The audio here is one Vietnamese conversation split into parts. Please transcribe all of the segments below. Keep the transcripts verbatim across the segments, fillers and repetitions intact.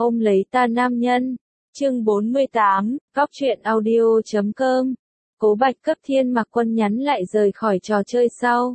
Ôm lấy ta nam nhân. Chương bốn mươi tám, Góc truyện audio chấm com. Cố Bạch cấp Thiên Mạc Quân nhắn lại rời khỏi trò chơi sau.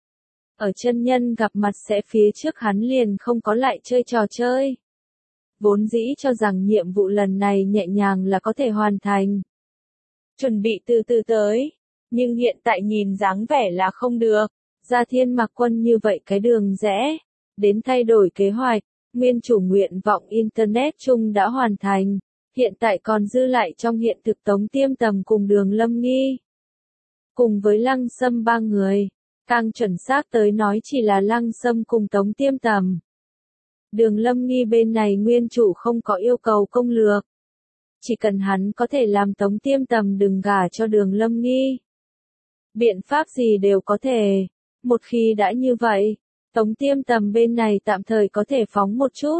Ở chân nhân gặp mặt sẽ phía trước hắn liền không có lại chơi trò chơi. Vốn dĩ cho rằng nhiệm vụ lần này nhẹ nhàng là có thể hoàn thành. Chuẩn bị từ từ tới. Nhưng hiện tại nhìn dáng vẻ là không được. Ra Thiên Mạc Quân như vậy cái đường rẽ. Đến thay đổi kế hoạch. Nguyên chủ nguyện vọng Internet chung đã hoàn thành. Hiện tại còn dư lại trong hiện thực Tống Tiêm Tầm cùng Đường Lâm Nghi. Cùng với Lăng Sâm ba người. Càng chuẩn xác tới nói chỉ là Lăng Sâm cùng Tống Tiêm Tầm. Đường Lâm Nghi bên này nguyên chủ không có yêu cầu công lược. Chỉ cần hắn có thể làm Tống Tiêm Tầm đừng gả cho Đường Lâm Nghi. Biện pháp gì đều có thể. Một khi đã như vậy, Tống Tiêm Tầm bên này tạm thời có thể phóng một chút.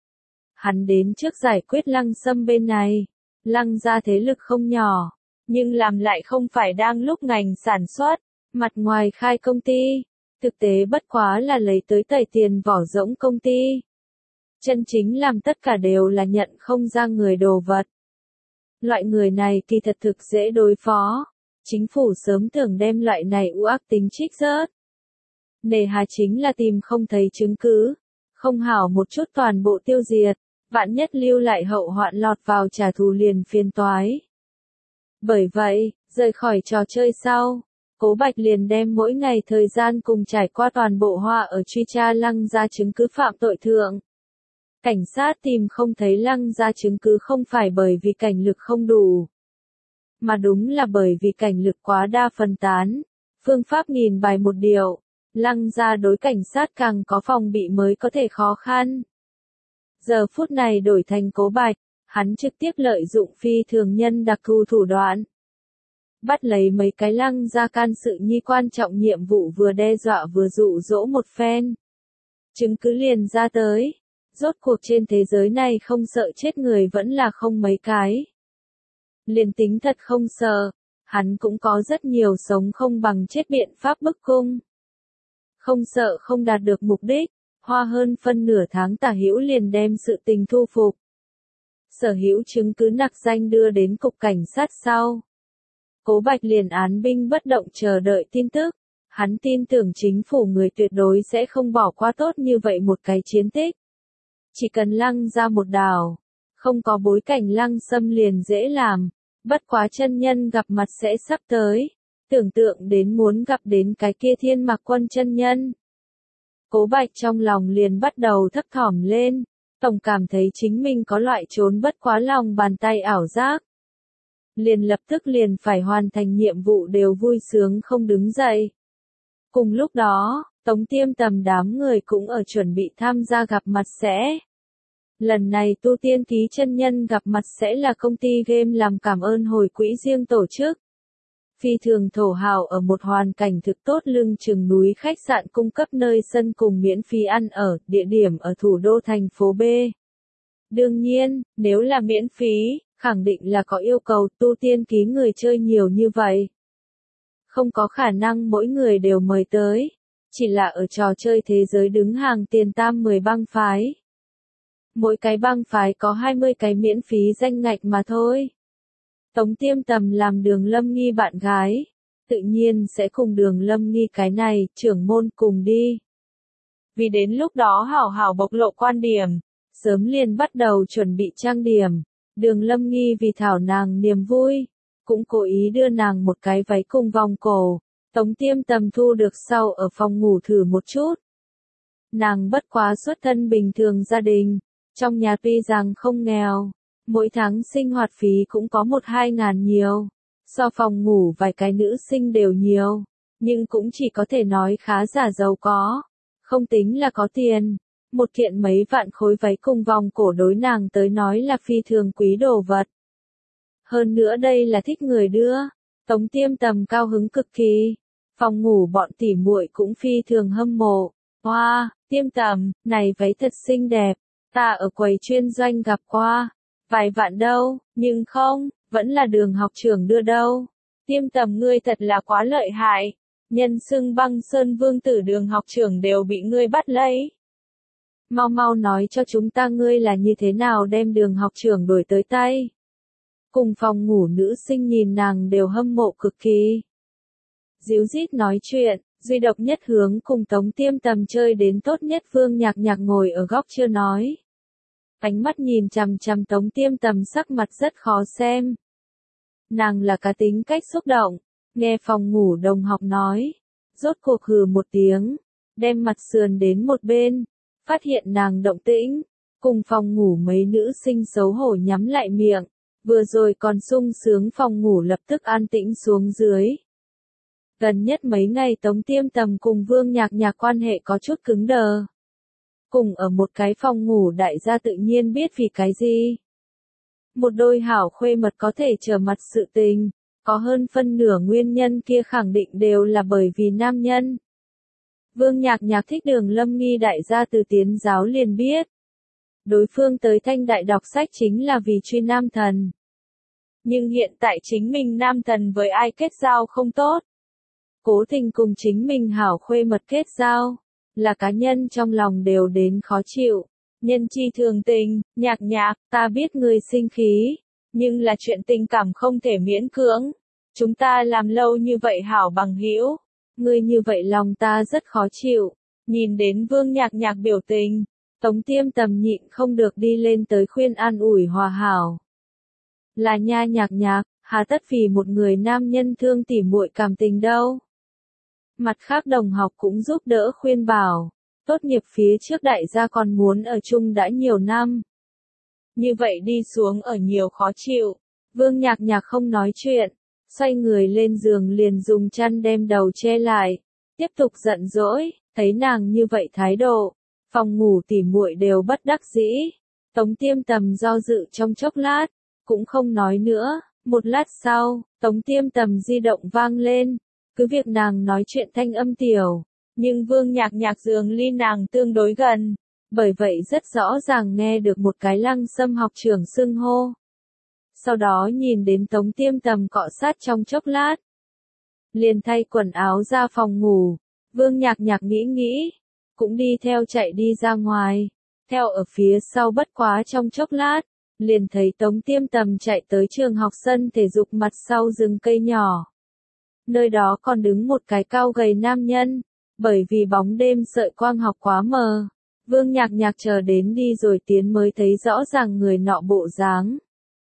Hắn đến trước giải quyết Lăng Sâm bên này. Lăng gia thế lực không nhỏ, nhưng làm lại không phải đang lúc ngành sản xuất, mặt ngoài khai công ty, thực tế bất quá là lấy tới tẩy tiền vỏ rỗng công ty. Chân chính làm tất cả đều là nhận không ra người đồ vật. Loại người này kỳ thật thực dễ đối phó, chính phủ sớm tưởng đem loại này u ác tính trích rớt. Nề hà chính là tìm không thấy chứng cứ, không hảo một chút toàn bộ tiêu diệt. Vạn nhất lưu lại hậu hoạn lọt vào trả thù liền phiền toái. Bởi vậy, rời khỏi trò chơi sau, Cố Bạch liền đem mỗi ngày thời gian cùng trải qua toàn bộ hoa ở truy tra Lăng gia chứng cứ phạm tội thượng. Cảnh sát tìm không thấy Lăng gia chứng cứ không phải bởi vì cảnh lực không đủ, mà đúng là bởi vì cảnh lực quá đa phân tán, phương pháp nghìn bài một điều, Lăng gia đối cảnh sát càng có phòng bị mới có thể khó khăn. Giờ phút này đổi thành Cố Bạch, hắn trực tiếp lợi dụng phi thường nhân đặc thù thủ đoạn. Bắt lấy mấy cái Lăng gia can sự nhi quan trọng nhiệm vụ vừa đe dọa vừa dụ dỗ một phen. Chứng cứ liền ra tới. Rốt cuộc trên thế giới này không sợ chết người vẫn là không mấy cái. Liền tính thật không sợ, hắn cũng có rất nhiều sống không bằng chết biện pháp bức cung. Không sợ không đạt được mục đích. Hoa hơn phân nửa tháng Tả Hữu liền đem sự tình thu phục. Sở hữu chứng cứ nặc danh đưa đến cục cảnh sát sau. Cố Bạch liền án binh bất động chờ đợi tin tức. Hắn tin tưởng chính phủ người tuyệt đối sẽ không bỏ qua tốt như vậy một cái chiến tích. Chỉ cần Lăng ra một đảo, không có bối cảnh Lăng Sâm liền dễ làm. Bất quá chân nhân gặp mặt sẽ sắp tới. Tưởng tượng đến muốn gặp đến cái kia Thiên Mạc Quân chân nhân. Cố Bạch trong lòng liền bắt đầu thấp thỏm lên, tổng cảm thấy chính mình có loại trốn bất quá lòng bàn tay ảo giác. Liền lập tức liền phải hoàn thành nhiệm vụ đều vui sướng không đứng dậy. Cùng lúc đó, Tống Tiêm Tầm đám người cũng ở chuẩn bị tham gia gặp mặt sẽ. Lần này tu tiên ký chân nhân gặp mặt sẽ là công ty game làm cảm ơn hồi quỹ riêng tổ chức. Phi thường thổ hào ở một hoàn cảnh thực tốt lưng chừng núi khách sạn cung cấp nơi sân cùng miễn phí ăn ở, địa điểm ở thủ đô thành phố B. Đương nhiên, nếu là miễn phí, khẳng định là có yêu cầu tu tiên ký người chơi nhiều như vậy. Không có khả năng mỗi người đều mời tới, chỉ là ở trò chơi thế giới đứng hàng tiền tam mười bang phái. Mỗi cái bang phái có hai mươi cái miễn phí danh ngạch mà thôi. Tống Tiêm Tầm làm Đường Lâm Nghi bạn gái, tự nhiên sẽ cùng Đường Lâm Nghi cái này, trưởng môn cùng đi. Vì đến lúc đó hảo hảo bộc lộ quan điểm, sớm liền bắt đầu chuẩn bị trang điểm. Đường Lâm Nghi vì thảo nàng niềm vui, cũng cố ý đưa nàng một cái váy cùng vòng cổ. Tống Tiêm Tầm thu được sau ở phòng ngủ thử một chút. Nàng bất quá xuất thân bình thường gia đình, trong nhà tuy rằng không nghèo. Mỗi tháng sinh hoạt phí cũng có một hai ngàn nhiều, so phòng ngủ vài cái nữ sinh đều nhiều, nhưng cũng chỉ có thể nói khá giả giàu có, không tính là có tiền. Một kiện mấy vạn khối váy cùng vòng cổ đối nàng tới nói là phi thường quý đồ vật. Hơn nữa đây là thích người đưa, Tống Tiêm Tầm cao hứng cực kỳ, phòng ngủ bọn tỉ muội cũng phi thường hâm mộ. Hoa, wow, Tiêm Tầm, này váy thật xinh đẹp, ta ở quầy chuyên doanh gặp qua. Vài vạn đâu, nhưng không, vẫn là Đường học trưởng đưa đâu. Tiêm Tầm ngươi thật là quá lợi hại. Nhân xưng Băng Sơn Vương tử Đường học trưởng đều bị ngươi bắt lấy. mau mau nói cho chúng ta ngươi là như thế nào đem Đường học trưởng đuổi tới tay. Cùng phòng ngủ nữ sinh nhìn nàng đều hâm mộ cực kỳ. Díu dít nói chuyện, duy độc nhất hướng cùng Tống Tiêm Tầm chơi đến tốt nhất Vương Nhạc Nhạc ngồi ở góc chưa nói. Ánh mắt nhìn chằm chằm Tống Tiêm Tầm sắc mặt rất khó xem. Nàng là cá tính cách xúc động, nghe phòng ngủ đồng học nói, rốt cuộc hừ một tiếng, đem mặt sườn đến một bên, phát hiện nàng động tĩnh, cùng phòng ngủ mấy nữ sinh xấu hổ nhắm lại miệng, vừa rồi còn sung sướng phòng ngủ lập tức an tĩnh xuống dưới. Gần nhất mấy ngày Tống Tiêm Tầm cùng Vương Nhạc Nhạc quan hệ có chút cứng đờ. Cùng ở một cái phòng ngủ đại gia tự nhiên biết vì cái gì. Một đôi hảo khuê mật có thể trở mặt sự tình, có hơn phân nửa nguyên nhân kia khẳng định đều là bởi vì nam nhân. Vương Nhạc Nhạc thích Đường Lâm Nghi đại gia từ tiến giáo liền biết. Đối phương tới Thanh Đại đọc sách chính là vì truy nam thần. Nhưng hiện tại chính mình nam thần với ai kết giao không tốt. Cố tình cùng chính mình hảo khuê mật kết giao, là cá nhân trong lòng đều đến khó chịu. Nhân chi thường tình, Nhạc Nhạc, ta biết người sinh khí, nhưng là chuyện tình cảm không thể miễn cưỡng. Chúng ta làm lâu như vậy hảo bằng hữu, ngươi như vậy lòng ta rất khó chịu. Nhìn đến Vương Nhạc Nhạc biểu tình, Tống Tiêm Tầm nhịn không được đi lên tới khuyên an ủi hòa hảo. Là nha Nhạc Nhạc, hà tất vì một người nam nhân thương tỉ muội cảm tình đâu. Mặt khác đồng học cũng giúp đỡ khuyên bảo, tốt nghiệp phía trước đại gia còn muốn ở chung đã nhiều năm. Như vậy đi xuống ở nhiều khó chịu, Vương Nhạc Nhạc không nói chuyện, xoay người lên giường liền dùng chăn đem đầu che lại, tiếp tục giận dỗi, thấy nàng như vậy thái độ, phòng ngủ tỉ muội đều bất đắc dĩ. Tống Tiêm Tầm do dự trong chốc lát, cũng không nói nữa, một lát sau, Tống Tiêm Tầm di động vang lên, cứ việc nàng nói chuyện thanh âm tiểu, nhưng Vương Nhạc Nhạc giường ly nàng tương đối gần, bởi vậy rất rõ ràng nghe được một cái Lăng Sâm học trưởng xưng hô. Sau đó nhìn đến Tống Tiêm Tầm cọ sát trong chốc lát, liền thay quần áo ra phòng ngủ, Vương Nhạc Nhạc nghĩ nghĩ, cũng đi theo chạy đi ra ngoài, theo ở phía sau bất quá trong chốc lát, liền thấy Tống Tiêm Tầm chạy tới trường học sân thể dục mặt sau rừng cây nhỏ. Nơi đó còn đứng một cái cao gầy nam nhân, bởi vì bóng đêm sợi quang học quá mờ, Vương Nhạc Nhạc chờ đến đi rồi tiến mới thấy rõ ràng người nọ bộ dáng.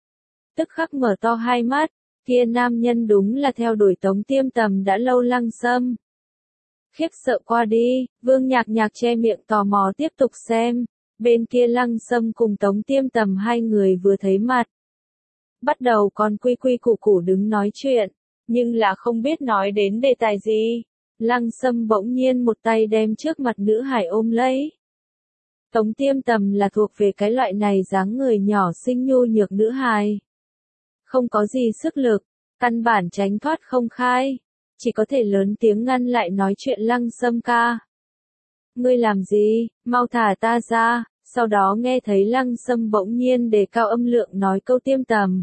Tức khắc mở to hai mắt, kia nam nhân đúng là theo đuổi Tống Tiêm Tầm đã lâu Lăng Sâm. Khiếp sợ qua đi, Vương Nhạc Nhạc che miệng tò mò tiếp tục xem, bên kia Lăng Sâm cùng Tống Tiêm Tầm hai người vừa thấy mặt. Bắt đầu còn quy quy củ củ đứng nói chuyện, nhưng là không biết nói đến đề tài gì. Lăng Sâm bỗng nhiên một tay đem trước mặt nữ hải ôm lấy. Tống Tiêm Tầm là thuộc về cái loại này dáng người nhỏ xinh nhu nhược nữ hài. Không có gì sức lực, căn bản tránh thoát không khai, chỉ có thể lớn tiếng ngăn lại nói chuyện Lăng Sâm ca. Ngươi làm gì, mau thả ta ra, sau đó nghe thấy Lăng Sâm bỗng nhiên đề cao âm lượng nói câu Tiêm Tầm.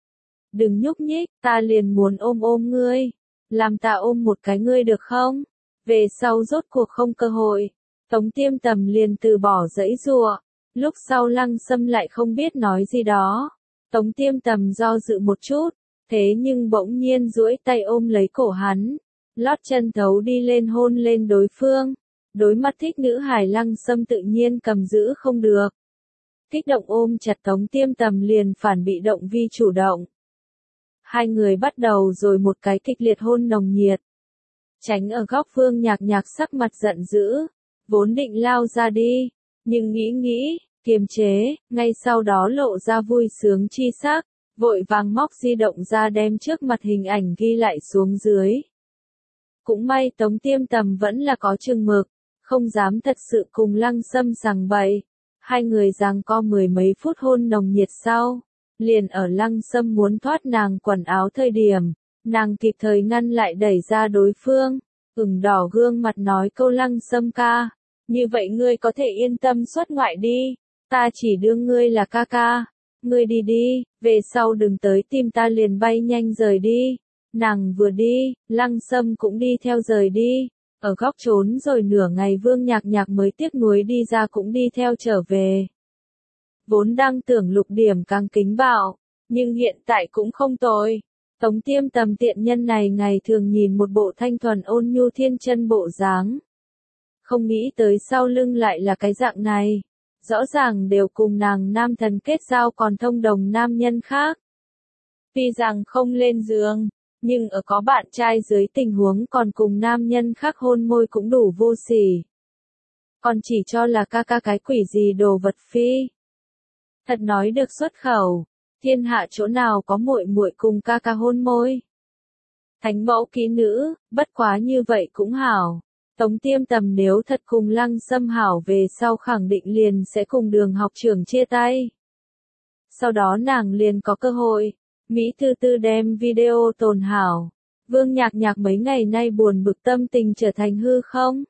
Đừng nhúc nhích, ta liền muốn ôm ôm ngươi, làm ta ôm một cái ngươi được không? Về sau rốt cuộc không cơ hội, Tống Tiêm Tầm liền từ bỏ dãy giụa, lúc sau Lăng Sâm lại không biết nói gì đó. Tống Tiêm Tầm do dự một chút, thế nhưng bỗng nhiên duỗi tay ôm lấy cổ hắn, lót chân thấu đi lên hôn lên đối phương. Đối mặt thích nữ hài Lăng Sâm tự nhiên cầm giữ không được. Kích động ôm chặt Tống Tiêm Tầm liền phản bị động vi chủ động. Hai người bắt đầu rồi một cái kịch liệt hôn nồng nhiệt. Tránh ở góc Vương Nhạc Nhạc sắc mặt giận dữ, vốn định lao ra đi, nhưng nghĩ nghĩ, kiềm chế, ngay sau đó lộ ra vui sướng chi sắc, vội vàng móc di động ra đem trước mặt hình ảnh ghi lại xuống dưới. Cũng may Tống Tiêm Tầm vẫn là có chừng mực, không dám thật sự cùng Lăng Sâm sằng bậy. Hai người giằng co mười mấy phút hôn nồng nhiệt sau, liền ở Lăng Sâm muốn thoát nàng quần áo thời điểm, nàng kịp thời ngăn lại đẩy ra đối phương, ửng đỏ gương mặt nói câu Lăng Sâm ca, như vậy ngươi có thể yên tâm xuất ngoại đi, ta chỉ đương ngươi là ca ca, ngươi đi đi, về sau đừng tới tìm ta liền bay nhanh rời đi. Nàng vừa đi, Lăng Sâm cũng đi theo rời đi, Ở góc trốn rồi nửa ngày Vương Nhạc Nhạc mới tiếc nuối đi ra cũng đi theo trở về. Vốn đang tưởng Lục Điểm càng kính bạo, nhưng hiện tại cũng không tồi. Tống Tiêm Tầm tiện nhân này ngày thường nhìn một bộ thanh thuần ôn nhu thiên chân bộ dáng. Không nghĩ tới sau lưng lại là cái dạng này. Rõ ràng đều cùng nàng nam thần kết giao còn thông đồng nam nhân khác. Tuy rằng không lên giường, nhưng ở có bạn trai dưới tình huống còn cùng nam nhân khác hôn môi cũng đủ vô sỉ. Còn chỉ cho là ca ca cái quỷ gì đồ vật phi. Thật nói được xuất khẩu, thiên hạ chỗ nào có muội muội cùng ca ca hôn môi. Thánh mẫu kỹ nữ, bất quá như vậy cũng hảo. Tống Tiêm Tầm nếu thật cùng Lăng Sâm hảo về sau khẳng định liền sẽ cùng Đường học trưởng chia tay. Sau đó nàng liền có cơ hội. Mỹ Tư Tư đem video tồn hảo. Vương Nhạc Nhạc mấy ngày nay buồn bực tâm tình trở thành hư không?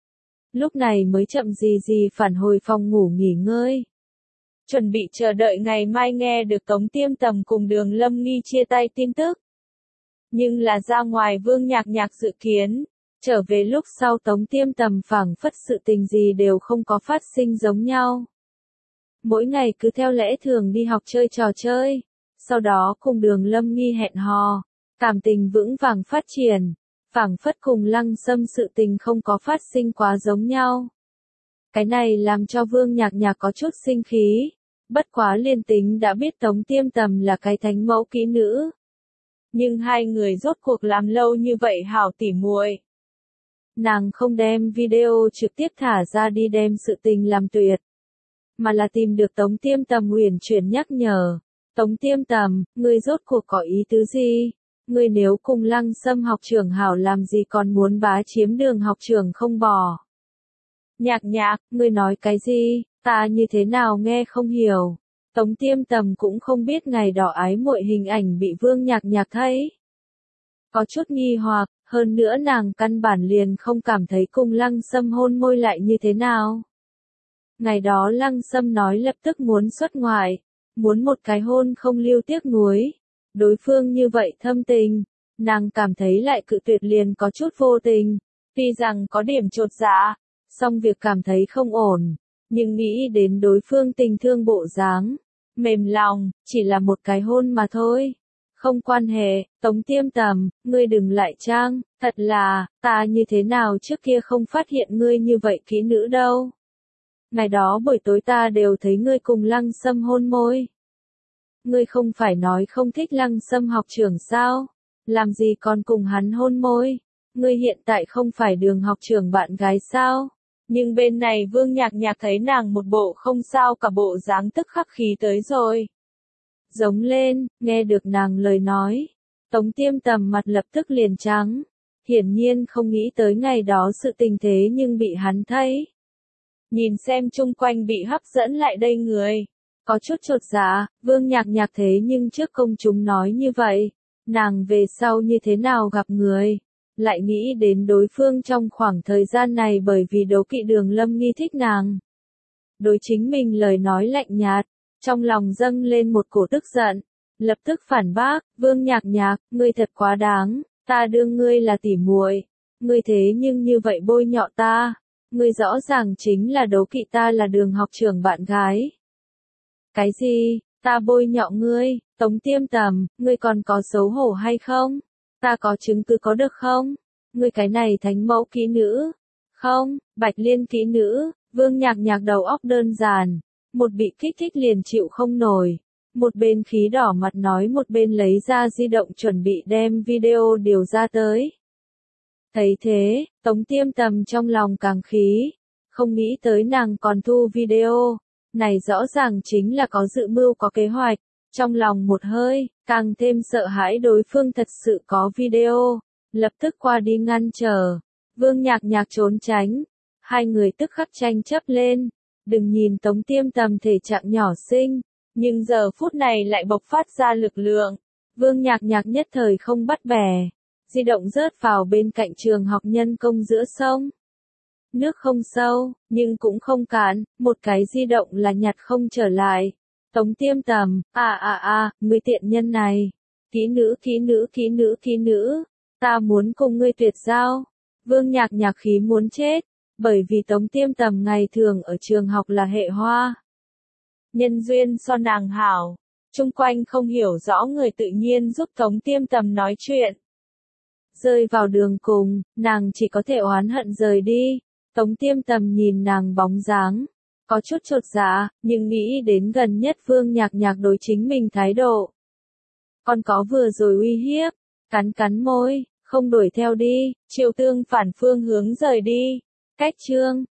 Lúc này mới chậm gì gì phản hồi phòng ngủ nghỉ ngơi. Chuẩn bị chờ đợi ngày mai nghe được Tống Tiêm Tầm cùng Đường Lâm Nghi chia tay tin tức. Nhưng là ra ngoài Vương Nhạc Nhạc dự kiến. Trở về lúc sau Tống Tiêm Tầm phảng phất sự tình gì đều không có phát sinh giống nhau. Mỗi ngày cứ theo lẽ thường đi học chơi trò chơi. Sau đó cùng Đường Lâm Nghi hẹn hò, cảm tình vững vàng phát triển, phảng phất cùng Lăng Sâm sự tình không có phát sinh quá giống nhau. Cái này làm cho Vương Nhạc Nhạc có chút sinh khí, bất quá liên tính đã biết Tống Tiêm Tầm là cái thánh mẫu kỹ nữ. Nhưng hai người rốt cuộc làm lâu như vậy hảo tỉ muội. Nàng không đem video trực tiếp thả ra đi đem sự tình làm tuyệt, mà là tìm được Tống Tiêm Tầm uyển chuyển nhắc nhở. Tống Tiêm Tầm, ngươi rốt cuộc có ý tứ gì? Ngươi nếu cùng Lăng Sâm học trưởng hảo làm gì còn muốn bá chiếm Đường học trưởng không bỏ? Nhạc Nhạc, ngươi nói cái gì? Ta như thế nào nghe không hiểu. Tống Tiêm Tầm cũng không biết ngày đỏ ái muội hình ảnh bị Vương Nhạc Nhạc thấy. Có chút nghi hoặc, hơn nữa nàng căn bản liền không cảm thấy cùng Lăng Sâm hôn môi lại như thế nào. Ngày đó Lăng Sâm nói lập tức muốn xuất ngoại. Muốn một cái hôn không lưu tiếc nuối. Đối phương như vậy thâm tình. Nàng cảm thấy lại cự tuyệt liền có chút vô tình. Tuy rằng có điểm chột dạ. Song việc cảm thấy không ổn. Nhưng nghĩ đến đối phương tình thương bộ dáng. Mềm lòng, chỉ là một cái hôn mà thôi. Không quan hệ, Tống Tiêm Tầm, ngươi đừng lại trang. Thật là, ta như thế nào trước kia không phát hiện ngươi như vậy kỹ nữ đâu. Ngày đó buổi tối ta đều thấy ngươi cùng Lăng Sâm hôn môi. Ngươi không phải nói không thích Lăng Sâm học trưởng sao? Làm gì còn cùng hắn hôn môi? Ngươi hiện tại không phải Đường học trưởng bạn gái sao? Nhưng bên này Vương Nhạc Nhạc thấy nàng một bộ không sao cả bộ dáng tức khắc khí tới rồi. Giống lên, nghe được nàng lời nói. Tống Tiêm Tầm mặt lập tức liền trắng. Hiển nhiên không nghĩ tới ngày đó sự tình thế nhưng bị hắn thấy. Nhìn xem chung quanh bị hấp dẫn lại đây người. Có chút chột dạ, Vương Nhạc Nhạc thế nhưng trước công chúng nói như vậy. Nàng về sau như thế nào gặp người. Lại nghĩ đến đối phương trong khoảng thời gian này bởi vì đố kỵ Đường Lâm Nghi thích nàng. Đối chính mình lời nói lạnh nhạt. Trong lòng dâng lên một cổ tức giận. Lập tức phản bác, Vương Nhạc Nhạc, ngươi thật quá đáng. Ta đương ngươi là tỉ muội. Ngươi thế nhưng như vậy bôi nhọ ta. Ngươi rõ ràng chính là đố kỵ ta là Đường học trưởng bạn gái. Cái gì, ta bôi nhọ ngươi, Tống Tiêm Tầm, ngươi còn có xấu hổ hay không? Ta có chứng cứ có được không? Ngươi cái này thánh mẫu kỹ nữ. Không, Bạch Liên kỹ nữ, Vương Nhạc Nhạc đầu óc đơn giản. Một bị kích thích liền chịu không nổi. Một bên khí đỏ mặt nói một bên lấy ra di động chuẩn bị đem video điều ra tới. Thấy thế, Tống Tiêm Tầm trong lòng càng khí. Không nghĩ tới nàng còn thu video. Này rõ ràng chính là có dự mưu có kế hoạch. Trong lòng một hơi, càng thêm sợ hãi đối phương thật sự có video. Lập tức qua đi ngăn trở. Vương Nhạc Nhạc trốn tránh. Hai người tức khắc tranh chấp lên. Đừng nhìn Tống Tiêm Tầm thể trạng nhỏ xinh. Nhưng giờ phút này lại bộc phát ra lực lượng. Vương Nhạc Nhạc nhất thời không bắt bẻ. Di động rớt vào bên cạnh trường học nhân công giữa sông. Nước không sâu, nhưng cũng không cạn, một cái di động là nhặt không trở lại. Tống Tiêm Tầm, à à à, ngươi tiện nhân này. Kỹ nữ kỹ nữ kỹ nữ kỹ nữ. Ta muốn cùng ngươi tuyệt giao. Vương Nhạc Nhạc khí muốn chết, bởi vì Tống Tiêm Tầm ngày thường ở trường học là hệ hoa. Nhân duyên so nàng hảo, chung quanh không hiểu rõ người tự nhiên giúp Tống Tiêm Tầm nói chuyện. Rơi vào đường cùng, nàng chỉ có thể oán hận rời đi. Tống Tiêm Tầm nhìn nàng bóng dáng, có chút chột dạ, nhưng nghĩ đến gần nhất Vương Nhạc Nhạc đối chính mình thái độ. Còn có vừa rồi uy hiếp, cắn cắn môi, không đuổi theo đi, Triệu Tương phản phương hướng rời đi. Cách chương